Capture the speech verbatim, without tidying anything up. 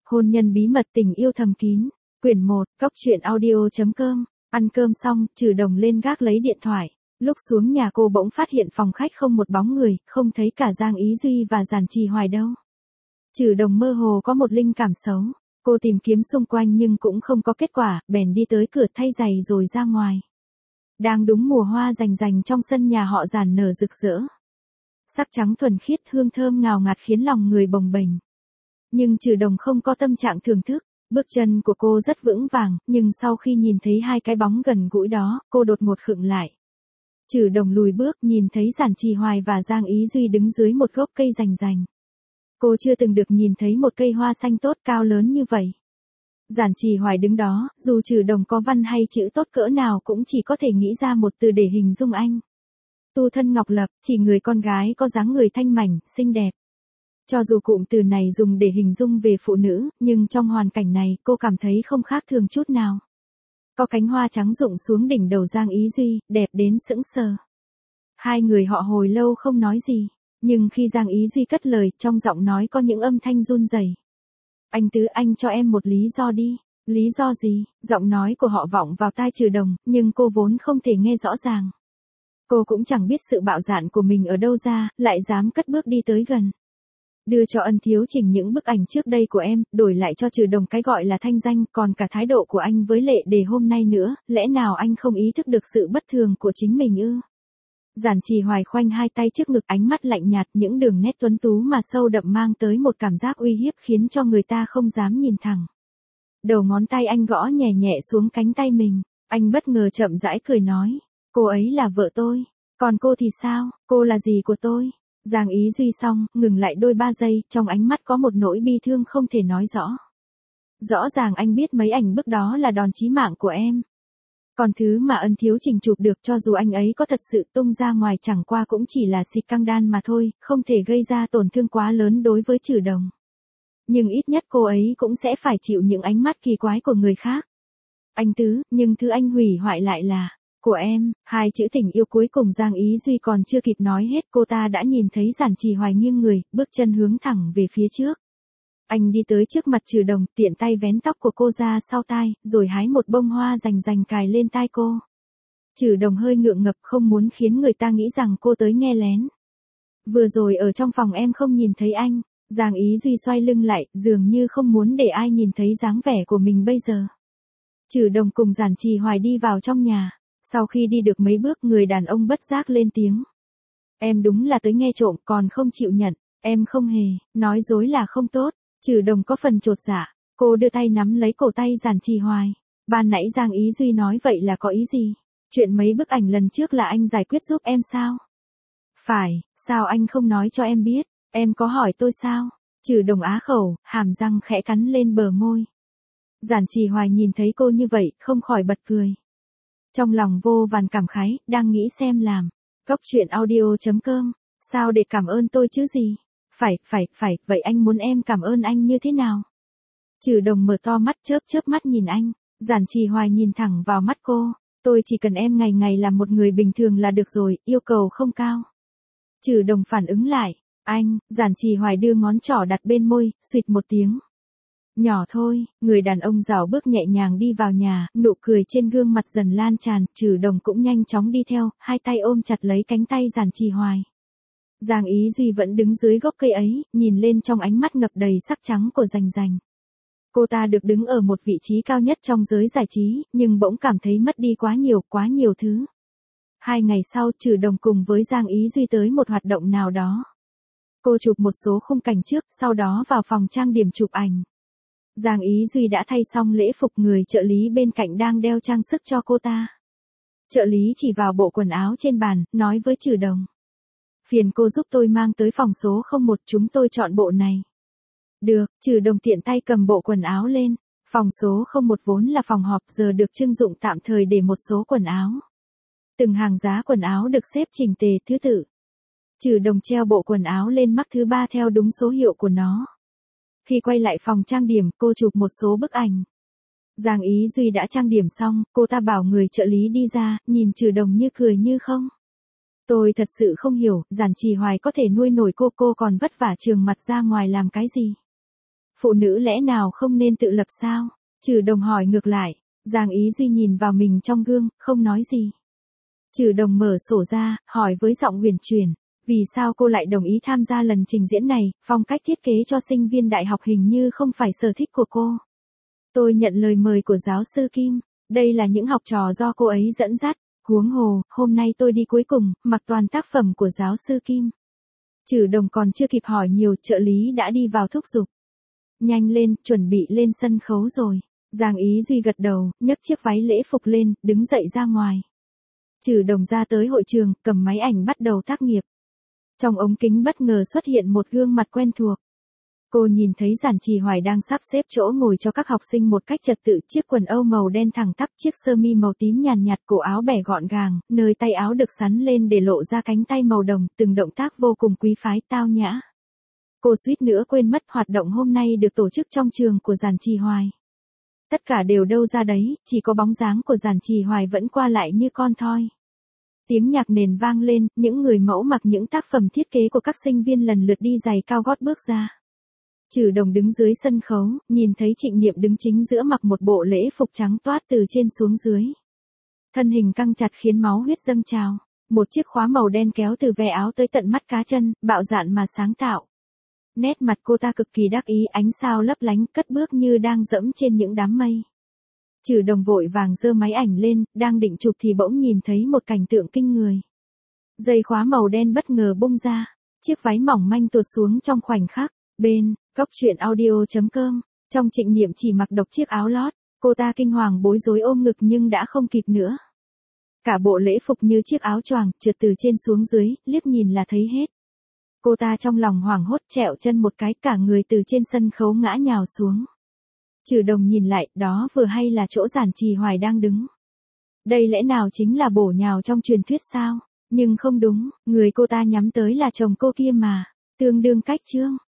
Hôn nhân bí mật tình yêu thầm kín. Quyển một, Cốc truyện audio.com. Ăn cơm xong, Trừ Đồng lên gác lấy điện thoại. Lúc xuống nhà cô bỗng phát hiện phòng khách không một bóng người, không thấy cả Giang Ý Duy và Giản Trì Hoài đâu. Trừ Đồng mơ hồ có một linh cảm xấu. Cô tìm kiếm xung quanh nhưng cũng không có kết quả, bèn đi tới cửa thay giày rồi ra ngoài. Đang đúng mùa hoa rành rành trong sân nhà họ Giản nở rực rỡ. Sắc trắng thuần khiết, hương thơm ngào ngạt khiến lòng người bồng bềnh. Nhưng Trừ Đồng không có tâm trạng thưởng thức, bước chân của cô rất vững vàng, nhưng sau khi nhìn thấy hai cái bóng gần gũi đó, cô đột ngột khựng lại. Trừ Đồng lùi bước, nhìn thấy Giản Trì Hoài và Giang Ý Duy đứng dưới một gốc cây rành rành. Cô chưa từng được nhìn thấy một cây hoa xanh tốt cao lớn như vậy. Giản Trì Hoài đứng đó, dù Trừ Đồng có văn hay chữ tốt cỡ nào cũng chỉ có thể nghĩ ra một từ để hình dung anh. Tu thân ngọc lập, chỉ người con gái có dáng người thanh mảnh, xinh đẹp. Cho dù cụm từ này dùng để hình dung về phụ nữ, nhưng trong hoàn cảnh này cô cảm thấy không khác thường chút nào. Có cánh hoa trắng rụng xuống đỉnh đầu Giang Ý Duy, đẹp đến sững sờ. Hai người họ hồi lâu không nói gì, nhưng khi Giang Ý Duy cất lời, trong giọng nói có những âm thanh run rẩy. Anh Tứ, anh cho em một lý do đi. Lý do gì? Giọng nói của họ vọng vào tai Trừ Đồng, nhưng cô vốn không thể nghe rõ ràng. Cô cũng chẳng biết sự bạo dạn của mình ở đâu ra, lại dám cất bước đi tới gần. Đưa cho Ân Thiếu Trình những bức ảnh trước đây của em, đổi lại cho Trừ Đồng cái gọi là thanh danh, còn cả thái độ của anh với Lệ Đề hôm nay nữa, lẽ nào anh không ý thức được sự bất thường của chính mình ư? Giản Trì Hoài khoanh hai tay trước ngực, ánh mắt lạnh nhạt, những đường nét tuấn tú mà sâu đậm mang tới một cảm giác uy hiếp khiến cho người ta không dám nhìn thẳng. Đầu ngón tay anh gõ nhẹ nhẹ xuống cánh tay mình, anh bất ngờ chậm rãi cười nói, cô ấy là vợ tôi, còn cô thì sao, cô là gì của tôi? Giang Ý Duy xong, ngừng lại đôi ba giây, trong ánh mắt có một nỗi bi thương không thể nói rõ. Rõ ràng anh biết mấy ảnh bức đó là đòn chí mạng của em. Còn thứ mà Ân Thiếu Trình chụp được, cho dù anh ấy có thật sự tung ra ngoài, chẳng qua cũng chỉ là xịt căng đan mà thôi, không thể gây ra tổn thương quá lớn đối với Trừ Đồng. Nhưng ít nhất cô ấy cũng sẽ phải chịu những ánh mắt kỳ quái của người khác. Anh Tứ, nhưng thứ anh hủy hoại lại là của em. Hai chữ tình yêu cuối cùng Giang Ý Duy còn chưa kịp nói hết, cô ta đã nhìn thấy Giản Trì Hoài nghiêng người, bước chân hướng thẳng về phía trước. Anh đi tới trước mặt Trừ Đồng, tiện tay vén tóc của cô ra sau tai, rồi hái một bông hoa rành rành cài lên tai cô. Trừ Đồng hơi ngượng ngập, không muốn khiến người ta nghĩ rằng cô tới nghe lén. Vừa rồi ở trong phòng em không nhìn thấy anh. Giang Ý Duy xoay lưng lại, dường như không muốn để ai nhìn thấy dáng vẻ của mình bây giờ. Trừ Đồng cùng Giản Trì Hoài đi vào trong nhà. Sau khi đi được mấy bước, người đàn ông bất giác lên tiếng. Em đúng là tới nghe trộm, còn không chịu nhận. Em không hề, nói dối là không tốt. Trừ Đồng có phần chột dạ, cô đưa tay nắm lấy cổ tay Giản Trì Hoài. Ban nãy Giang Ý Duy nói vậy là có ý gì? Chuyện mấy bức ảnh lần trước là anh giải quyết giúp em sao? Phải, sao anh không nói cho em biết? Em có hỏi tôi sao? Trừ Đồng á khẩu, hàm răng khẽ cắn lên bờ môi. Giản Trì Hoài nhìn thấy cô như vậy, không khỏi bật cười. Trong lòng vô vàn cảm khái, đang nghĩ xem làm. Cốc truyện audio.com. Sao để cảm ơn tôi chứ gì? Phải, phải, phải, vậy anh muốn em cảm ơn anh như thế nào? Trừ Đồng mở to mắt, chớp chớp mắt nhìn anh. Giản Trì Hoài nhìn thẳng vào mắt cô. Tôi chỉ cần em ngày ngày làm một người bình thường là được rồi, yêu cầu không cao. Trừ Đồng phản ứng lại. Anh, Giản Trì Hoài đưa ngón trỏ đặt bên môi, suýt một tiếng. Nhỏ thôi, người đàn ông rảo bước nhẹ nhàng đi vào nhà, nụ cười trên gương mặt dần lan tràn, Trừ Đồng cũng nhanh chóng đi theo, hai tay ôm chặt lấy cánh tay Giản Trì Hoài. Giang Ý Duy vẫn đứng dưới gốc cây ấy, nhìn lên trong ánh mắt ngập đầy sắc trắng của rành rành. Cô ta được đứng ở một vị trí cao nhất trong giới giải trí, nhưng bỗng cảm thấy mất đi quá nhiều, quá nhiều thứ. Hai ngày sau, Trừ Đồng cùng với Giang Ý Duy tới một hoạt động nào đó. Cô chụp một số khung cảnh trước, sau đó vào phòng trang điểm chụp ảnh. Giang Ý Duy đã thay xong lễ phục, người trợ lý bên cạnh đang đeo trang sức cho cô ta. Trợ lý chỉ vào bộ quần áo trên bàn, nói với Trừ Đồng. Phiền cô giúp tôi mang tới phòng số không một, chúng tôi chọn bộ này. Được, Trừ Đồng tiện tay cầm bộ quần áo lên. Phòng số không một vốn là phòng họp, giờ được trưng dụng tạm thời để một số quần áo. Từng hàng giá quần áo được xếp chỉnh tề thứ tự. Trừ Đồng treo bộ quần áo lên mắc thứ ba theo đúng số hiệu của nó. Khi quay lại phòng trang điểm, cô chụp một số bức ảnh. Giang Ý Duy đã trang điểm xong, cô ta bảo người trợ lý đi ra, nhìn Trừ Đồng như cười như không. Tôi thật sự không hiểu, Giản Trì Hoài có thể nuôi nổi cô, cô còn vất vả trường mặt ra ngoài làm cái gì? phụ nữ lẽ nào không nên tự lập sao? Trừ Đồng hỏi ngược lại. Giang Ý Duy nhìn vào mình trong gương, không nói gì. Trừ Đồng mở sổ ra, hỏi với giọng huyền chuyển. Vì sao cô lại đồng ý tham gia lần trình diễn này, phong cách thiết kế cho sinh viên đại học hình như không phải sở thích của cô. Tôi nhận lời mời của giáo sư Kim, đây là những học trò do cô ấy dẫn dắt, huống hồ, hôm nay tôi đi cuối cùng, mặc toàn tác phẩm của giáo sư Kim. Trừ Đồng còn chưa kịp hỏi nhiều, trợ lý đã đi vào thúc giục. Nhanh lên, chuẩn bị lên sân khấu rồi. Giang Ý Duy gật đầu, nhấc chiếc váy lễ phục lên, đứng dậy ra ngoài. Trừ Đồng ra tới hội trường, cầm máy ảnh bắt đầu tác nghiệp. Trong ống kính bất ngờ xuất hiện một gương mặt quen thuộc. Cô nhìn thấy Giản Trì Hoài đang sắp xếp chỗ ngồi cho các học sinh một cách trật tự, chiếc quần âu màu đen thẳng tắp, chiếc sơ mi màu tím nhàn nhạt, cổ áo bẻ gọn gàng, nơi tay áo được xắn lên để lộ ra cánh tay màu đồng, từng động tác vô cùng quý phái tao nhã. Cô suýt nữa quên mất hoạt động hôm nay được tổ chức trong trường của Giản Trì Hoài. Tất cả đều đâu ra đấy, chỉ có bóng dáng của Giản Trì Hoài vẫn qua lại như con thoi. Tiếng nhạc nền vang lên, những người mẫu mặc những tác phẩm thiết kế của các sinh viên lần lượt đi giày cao gót bước ra. Trừ Đồng đứng dưới sân khấu, nhìn thấy Trịnh Niệm đứng chính giữa mặc một bộ lễ phục trắng toát từ trên xuống dưới. Thân hình căng chặt khiến máu huyết dâng trào, một chiếc khóa màu đen kéo từ ve áo tới tận mắt cá chân, bạo dạn mà sáng tạo. Nét mặt cô ta cực kỳ đắc ý, ánh sao lấp lánh, cất bước như đang dẫm trên những đám mây. Trừ Đồng vội vàng giơ máy ảnh lên, đang định chụp thì bỗng nhìn thấy một cảnh tượng kinh người. Dây khóa màu đen bất ngờ bung ra, chiếc váy mỏng manh tuột xuống trong khoảnh khắc. Bên, góc truyện audio chấm com, trong Trịnh Niệm chỉ mặc độc chiếc áo lót, cô ta kinh hoàng bối rối ôm ngực nhưng đã không kịp nữa. Cả bộ lễ phục như chiếc áo choàng, trượt từ trên xuống dưới, liếc nhìn là thấy hết. Cô ta trong lòng hoảng hốt trẹo chân một cái, cả người từ trên sân khấu ngã nhào xuống. Trừ Đồng nhìn lại, đó vừa hay là chỗ Giản Trì Hoài đang đứng. Đây lẽ nào chính là bổ nhào trong truyền thuyết sao? Nhưng không đúng, người cô ta nhắm tới là chồng cô kia mà, tương đương cách chương.